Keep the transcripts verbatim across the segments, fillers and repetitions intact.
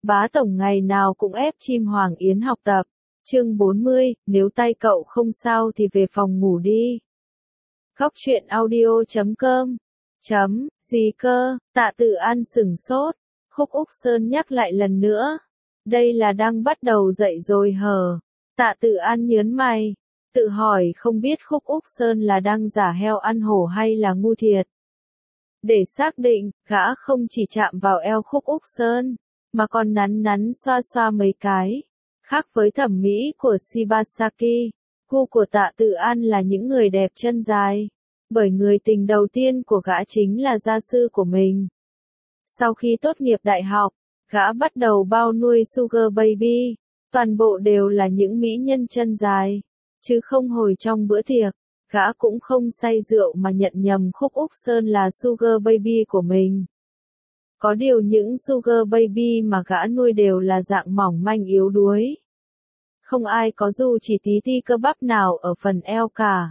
Bá tổng ngày nào cũng ép chim Hoàng Yến học tập. Chương bốn mươi, nếu tay cậu không sao thì về phòng ngủ đi. Góc truyện audio chấm com. Chấm, gì cơ, Tạ Tự An sửng sốt. Khúc Úc Sơn nhắc lại lần nữa. Đây là đang bắt đầu dậy rồi hờ. Tạ Tự An nhớn mày. Tự hỏi không biết Khúc Úc Sơn là đang giả heo ăn hổ hay là ngu thiệt. Để xác định, gã không chỉ chạm vào eo Khúc Úc Sơn, mà còn nắn nắn xoa xoa mấy cái. Khác với thẩm mỹ của Shibasaki, gu của Tạ Tự An là những người đẹp chân dài. Bởi người tình đầu tiên của gã chính là gia sư của mình. Sau khi tốt nghiệp đại học, gã bắt đầu bao nuôi Sugar Baby. Toàn bộ đều là những mỹ nhân chân dài. Chứ không hồi trong bữa tiệc, gã cũng không say rượu mà nhận nhầm Khúc Úc Sơn là Sugar Baby của mình. Có điều những Sugar Baby mà gã nuôi đều là dạng mỏng manh yếu đuối. Không ai có dù chỉ tí ti cơ bắp nào ở phần eo cả.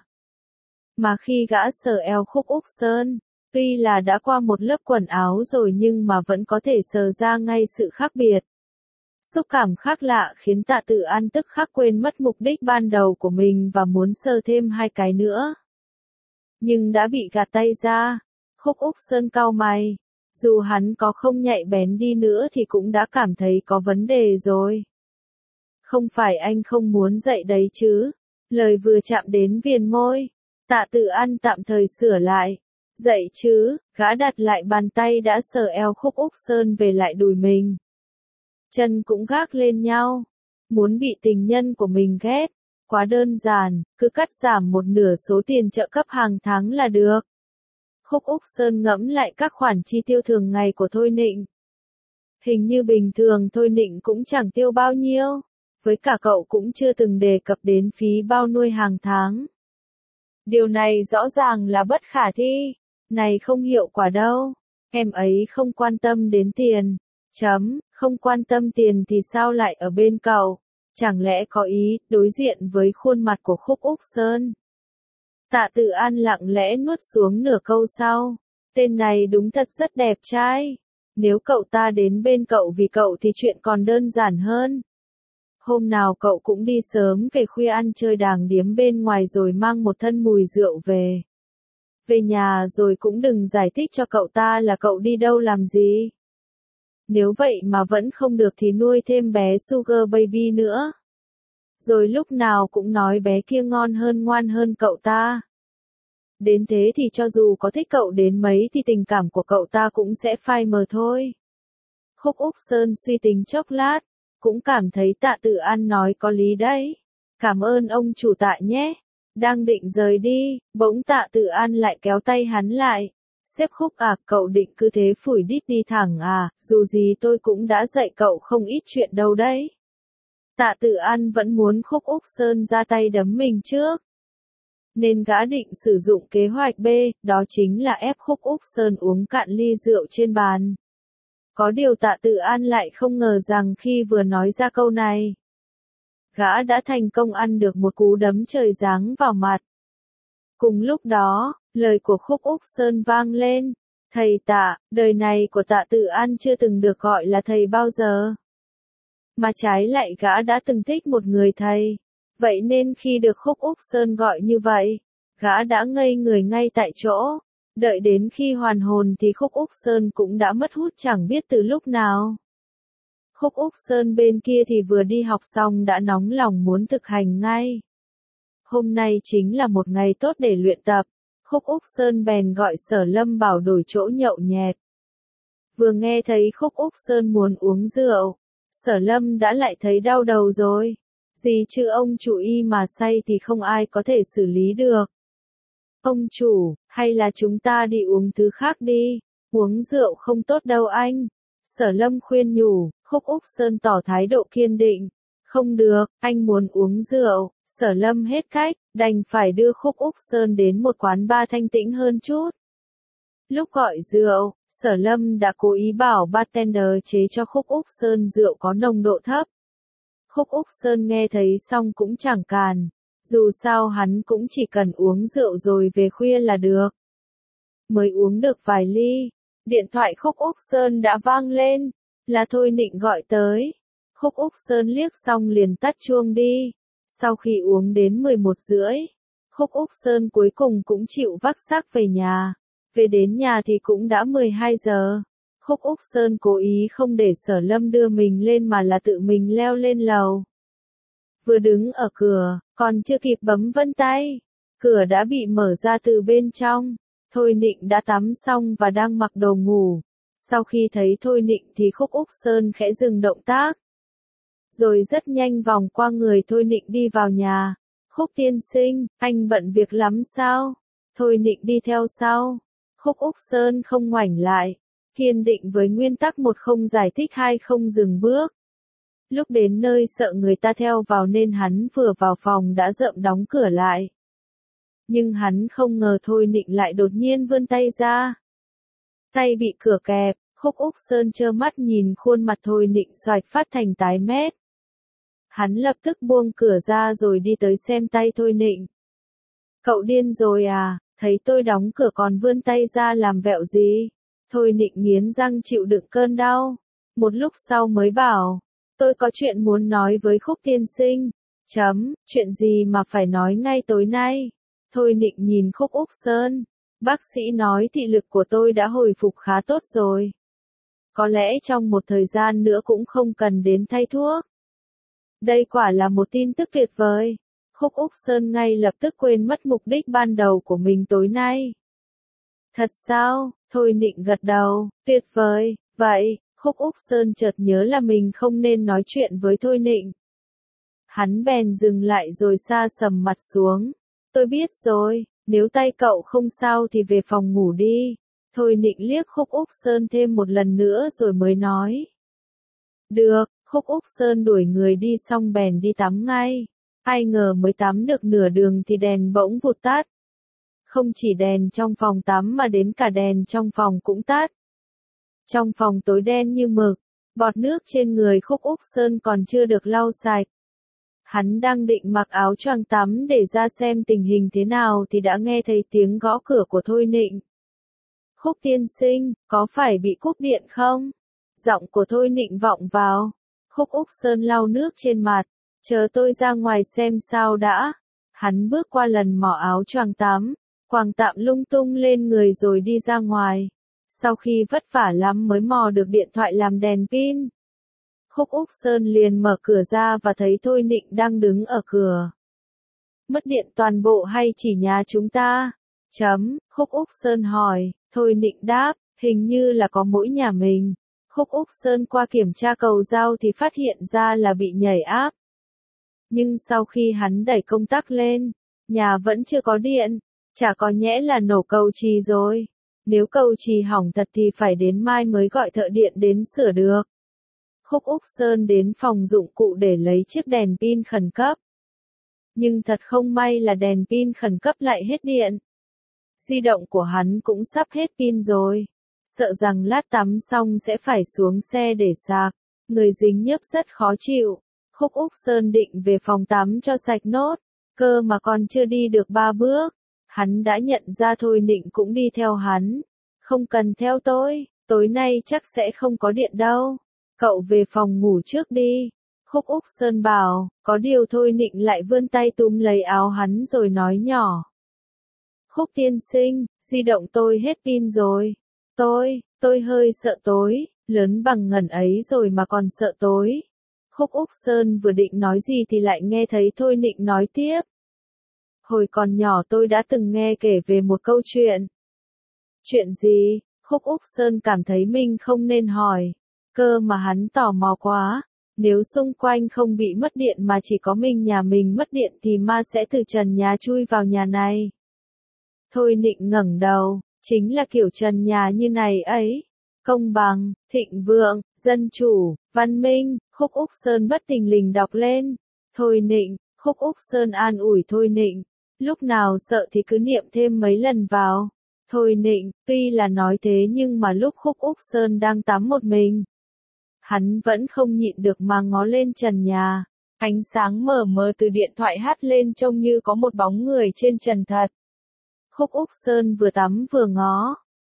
Mà khi gã sờ eo Khúc Úc Sơn, tuy là đã qua một lớp quần áo rồi nhưng mà vẫn có thể sờ ra ngay sự khác biệt. Xúc cảm khác lạ khiến Tạ Tự An tức khắc quên mất mục đích ban đầu của mình và muốn sờ thêm hai cái nữa. Nhưng đã bị gạt tay ra. Khúc Úc Sơn cau mày. Dù hắn có không nhạy bén đi nữa thì cũng đã cảm thấy có vấn đề rồi. Không phải anh không muốn dậy đấy chứ. Lời vừa chạm đến viền môi. Tạ Tự An tạm thời sửa lại. Dậy chứ, gã đặt lại bàn tay đã sờ eo Khúc Úc Sơn về lại đùi mình. Chân cũng gác lên nhau. Muốn bị tình nhân của mình ghét. Quá đơn giản, cứ cắt giảm một nửa số tiền trợ cấp hàng tháng là được. Khúc Úc Sơn ngẫm lại các khoản chi tiêu thường ngày của Thôi Nịnh. Hình như bình thường Thôi Nịnh cũng chẳng tiêu bao nhiêu. Với cả cậu cũng chưa từng đề cập đến phí bao nuôi hàng tháng. Điều này rõ ràng là bất khả thi. Này không hiệu quả đâu. Em ấy không quan tâm đến tiền. Chấm, không quan tâm tiền thì sao lại ở bên cậu? Chẳng lẽ có ý đối diện với khuôn mặt của Khúc Úc Sơn? Tạ Tự An lặng lẽ nuốt xuống nửa câu sau. Tên này đúng thật rất đẹp trai. Nếu cậu ta đến bên cậu vì cậu thì chuyện còn đơn giản hơn. Hôm nào cậu cũng đi sớm về khuya ăn chơi đàng điếm bên ngoài rồi mang một thân mùi rượu về. Về nhà rồi cũng đừng giải thích cho cậu ta là cậu đi đâu làm gì. Nếu vậy mà vẫn không được thì nuôi thêm bé Sugar Baby nữa. Rồi lúc nào cũng nói bé kia ngon hơn ngoan hơn cậu ta. Đến thế thì cho dù có thích cậu đến mấy thì tình cảm của cậu ta cũng sẽ phai mờ thôi. Khúc Úc Sơn suy tính chốc lát, cũng cảm thấy Tạ Tự An nói có lý đấy. Cảm ơn ông chủ Tạ nhé. Đang định rời đi, bỗng Tạ Tự An lại kéo tay hắn lại. Sếp Khúc à, cậu định cứ thế phủi đít đi thẳng à, dù gì tôi cũng đã dạy cậu không ít chuyện đâu đấy. Tạ Tự An vẫn muốn Khúc Úc Sơn ra tay đấm mình trước. Nên gã định sử dụng kế hoạch B, đó chính là ép Khúc Úc Sơn uống cạn ly rượu trên bàn. Có điều Tạ Tự An lại không ngờ rằng khi vừa nói ra câu này, gã đã thành công ăn được một cú đấm trời giáng vào mặt. Cùng lúc đó, lời của Khúc Úc Sơn vang lên. Thầy Tạ, đời này của Tạ Tự An chưa từng được gọi là thầy bao giờ. Mà trái lại gã đã từng thích một người thầy. Vậy nên khi được Khúc Úc Sơn gọi như vậy, gã đã ngây người ngay tại chỗ. Đợi đến khi hoàn hồn thì Khúc Úc Sơn cũng đã mất hút chẳng biết từ lúc nào. Khúc Úc Sơn bên kia thì vừa đi học xong đã nóng lòng muốn thực hành ngay. Hôm nay chính là một ngày tốt để luyện tập. Khúc Úc Sơn bèn gọi Sở Lâm bảo đổi chỗ nhậu nhẹt. Vừa nghe thấy Khúc Úc Sơn muốn uống rượu, Sở Lâm đã lại thấy đau đầu rồi. Gì chứ ông chủ y mà say thì không ai có thể xử lý được. Ông chủ, hay là chúng ta đi uống thứ khác đi, uống rượu không tốt đâu anh. Sở Lâm khuyên nhủ, Khúc Úc Sơn tỏ thái độ kiên định. Không được, anh muốn uống rượu. Sở Lâm hết cách, đành phải đưa Khúc Úc Sơn đến một quán bar thanh tĩnh hơn chút. Lúc gọi rượu, Sở Lâm đã cố ý bảo bartender chế cho Khúc Úc Sơn rượu có nồng độ thấp. Khúc Úc Sơn nghe thấy xong cũng chẳng càn, dù sao hắn cũng chỉ cần uống rượu rồi về khuya là được. Mới uống được vài ly, điện thoại Khúc Úc Sơn đã vang lên. Là Thôi Nịnh gọi tới. Khúc Úc Sơn liếc xong liền tắt chuông đi. Sau khi uống đến mười một rưỡi, Khúc Úc Sơn cuối cùng cũng chịu vác xác về nhà. Về đến nhà thì cũng đã mười hai giờ. Khúc Úc Sơn cố ý không để Sở Lâm đưa mình lên mà là tự mình leo lên lầu. Vừa đứng ở cửa, còn chưa kịp bấm vân tay, cửa đã bị mở ra từ bên trong. Thôi Nịnh đã tắm xong và đang mặc đồ ngủ. Sau khi thấy Thôi Nịnh thì Khúc Úc Sơn khẽ dừng động tác. Rồi rất nhanh vòng qua người Thôi Nịnh đi vào nhà. Khúc tiên sinh, anh bận việc lắm sao? Thôi Nịnh đi theo sau. Khúc Úc Sơn không ngoảnh lại. Kiên định với nguyên tắc một không giải thích hai không dừng bước. Lúc đến nơi sợ người ta theo vào nên hắn vừa vào phòng đã dậm đóng cửa lại. Nhưng hắn không ngờ Thôi Nịnh lại đột nhiên vươn tay ra. Tay bị cửa kẹp, Khúc Úc Sơn trơ mắt nhìn khuôn mặt Thôi Nịnh xoạch phát thành tái mét. Hắn lập tức buông cửa ra rồi đi tới xem tay Thôi Nịnh. Cậu điên rồi à, thấy tôi đóng cửa còn vươn tay ra làm vẹo gì? Thôi Nịnh nghiến răng chịu đựng cơn đau. Một lúc sau mới bảo, tôi có chuyện muốn nói với Khúc tiên sinh. Chấm, chuyện gì mà phải nói ngay tối nay? Thôi Nịnh nhìn Khúc Úc Sơn. Bác sĩ nói thị lực của tôi đã hồi phục khá tốt rồi. Có lẽ trong một thời gian nữa cũng không cần đến thay thuốc. Đây quả là một tin tức tuyệt vời. Khúc Úc Sơn ngay lập tức quên mất mục đích ban đầu của mình tối nay. Thật sao? Thôi Nịnh gật đầu, tuyệt vời. Vậy, Khúc Úc Sơn chợt nhớ là mình không nên nói chuyện với Thôi Nịnh. Hắn bèn dừng lại rồi sa sầm mặt xuống. Tôi biết rồi, nếu tay cậu không sao thì về phòng ngủ đi. Thôi Nịnh liếc Khúc Úc Sơn thêm một lần nữa rồi mới nói. Được, Khúc Úc Sơn đuổi người đi xong bèn đi tắm ngay. Ai ngờ mới tắm được nửa đường thì đèn bỗng vụt tắt. Không chỉ đèn trong phòng tắm mà đến cả đèn trong phòng cũng tắt. Trong phòng tối đen như mực, bọt nước trên người Khúc Úc Sơn còn chưa được lau sạch. Hắn đang định mặc áo choàng tắm để ra xem tình hình thế nào thì đã nghe thấy tiếng gõ cửa của Thôi Nịnh. Khúc tiên sinh, có phải bị cúp điện không? Giọng của Thôi Nịnh vọng vào. Khúc Úc Sơn lau nước trên mặt. Chờ tôi ra ngoài xem sao đã. Hắn bước qua lần mỏ áo choàng tắm, quàng tạm lung tung lên người rồi đi ra ngoài. Sau khi vất vả lắm mới mò được điện thoại làm đèn pin. Khúc Úc Sơn liền mở cửa ra và thấy Thôi Nịnh đang đứng ở cửa. Mất điện toàn bộ hay chỉ nhà chúng ta? Chấm, Khúc Úc Sơn hỏi. Thôi Nịnh đáp, hình như là có mỗi nhà mình. Khúc Úc Sơn qua kiểm tra cầu giao thì phát hiện ra là bị nhảy áp. Nhưng sau khi hắn đẩy công tắc lên, nhà vẫn chưa có điện. Chả có nhẽ là nổ cầu chì rồi. Nếu cầu chì hỏng thật thì phải đến mai mới gọi thợ điện đến sửa được. Khúc Úc Sơn đến phòng dụng cụ để lấy chiếc đèn pin khẩn cấp. Nhưng thật không may là đèn pin khẩn cấp lại hết điện. Di động của hắn cũng sắp hết pin rồi. Sợ rằng lát tắm xong sẽ phải xuống xe để sạc. Người dính nhớp rất khó chịu. Khúc Úc Sơn định về phòng tắm cho sạch nốt. Cơ mà còn chưa đi được ba bước. Hắn đã nhận ra Thôi Nịnh cũng đi theo hắn. Không cần theo tôi, tối nay chắc sẽ không có điện đâu. Cậu về phòng ngủ trước đi. Khúc Úc Sơn bảo, có điều Thôi Nịnh lại vươn tay túm lấy áo hắn rồi nói nhỏ. Khúc tiên sinh, di động tôi hết pin rồi. Tôi, tôi hơi sợ tối, lớn bằng ngần ấy rồi mà còn sợ tối. Khúc Úc Sơn vừa định nói gì thì lại nghe thấy Thôi Nịnh nói tiếp. Hồi còn nhỏ tôi đã từng nghe kể về một câu chuyện. Chuyện gì? Khúc Úc Sơn cảm thấy mình không nên hỏi. Cơ mà hắn tò mò quá. Nếu xung quanh không bị mất điện mà chỉ có mình nhà mình mất điện thì ma sẽ từ trần nhà chui vào nhà này. Thôi Nịnh ngẩng đầu, chính là kiểu trần nhà như này ấy. Công bằng, thịnh vượng, dân chủ, văn minh. Khúc Úc Sơn bất thình lình đọc lên. Thôi Nịnh, Khúc Úc Sơn an ủi Thôi Nịnh. Lúc nào sợ thì cứ niệm thêm mấy lần vào. Thôi Nịnh, tuy là nói thế nhưng mà lúc Khúc Úc Sơn đang tắm một mình. Hắn vẫn không nhịn được mà ngó lên trần nhà. Ánh sáng mờ mờ từ điện thoại hắt lên trông như có một bóng người trên trần thật. Khúc Úc Sơn vừa tắm vừa ngó.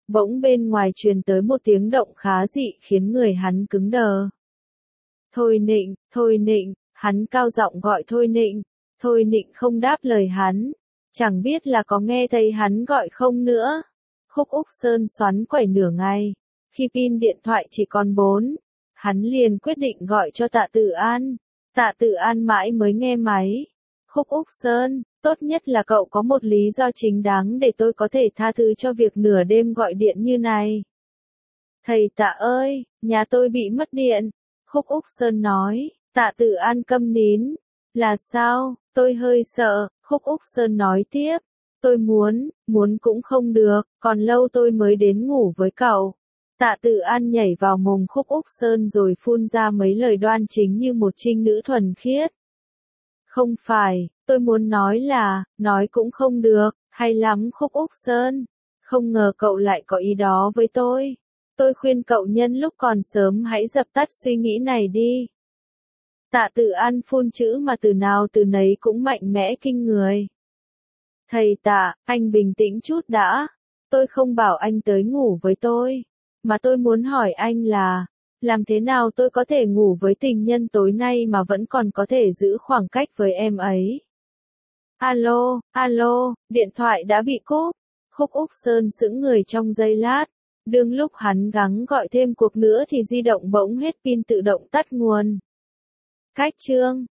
Bỗng bên ngoài truyền tới một tiếng động khá dị khiến người hắn cứng đờ. Thôi Nịnh, Thôi Nịnh, hắn cao giọng gọi Thôi Nịnh. Thôi Nịnh không đáp lời hắn, chẳng biết là có nghe thấy hắn gọi không nữa. Khúc Úc Sơn xoắn quẩy nửa ngày, khi pin điện thoại chỉ còn bốn, hắn liền quyết định gọi cho Tạ Tự An. Tạ Tự An mãi mới nghe máy. Khúc Úc Sơn, tốt nhất là cậu có một lý do chính đáng để tôi có thể tha thứ cho việc nửa đêm gọi điện như này. Thầy Tạ ơi, nhà tôi bị mất điện. Khúc Úc Sơn nói. Tạ Tự An câm nín. Là sao? Tôi hơi sợ. Khúc Úc Sơn nói tiếp. Tôi muốn, muốn cũng không được, còn lâu tôi mới đến ngủ với cậu. Tạ Tự An nhảy vào mồm Khúc Úc Sơn rồi phun ra mấy lời đoan chính như một trinh nữ thuần khiết. Không phải, tôi muốn nói là, nói cũng không được, hay lắm Khúc Úc Sơn. Không ngờ cậu lại có ý đó với tôi. Tôi khuyên cậu nhân lúc còn sớm hãy dập tắt suy nghĩ này đi. Tạ Tự An phun chữ mà từ nào từ nấy cũng mạnh mẽ kinh người. Thầy Tạ, anh bình tĩnh chút đã. Tôi không bảo anh tới ngủ với tôi. Mà tôi muốn hỏi anh là, làm thế nào tôi có thể ngủ với tình nhân tối nay mà vẫn còn có thể giữ khoảng cách với em ấy? Alo, alo, điện thoại đã bị cúp. Khúc Úc Sơn sững người trong giây lát. Đương lúc hắn gắng gọi thêm cuộc nữa thì di động bỗng hết pin tự động tắt nguồn. Cách chương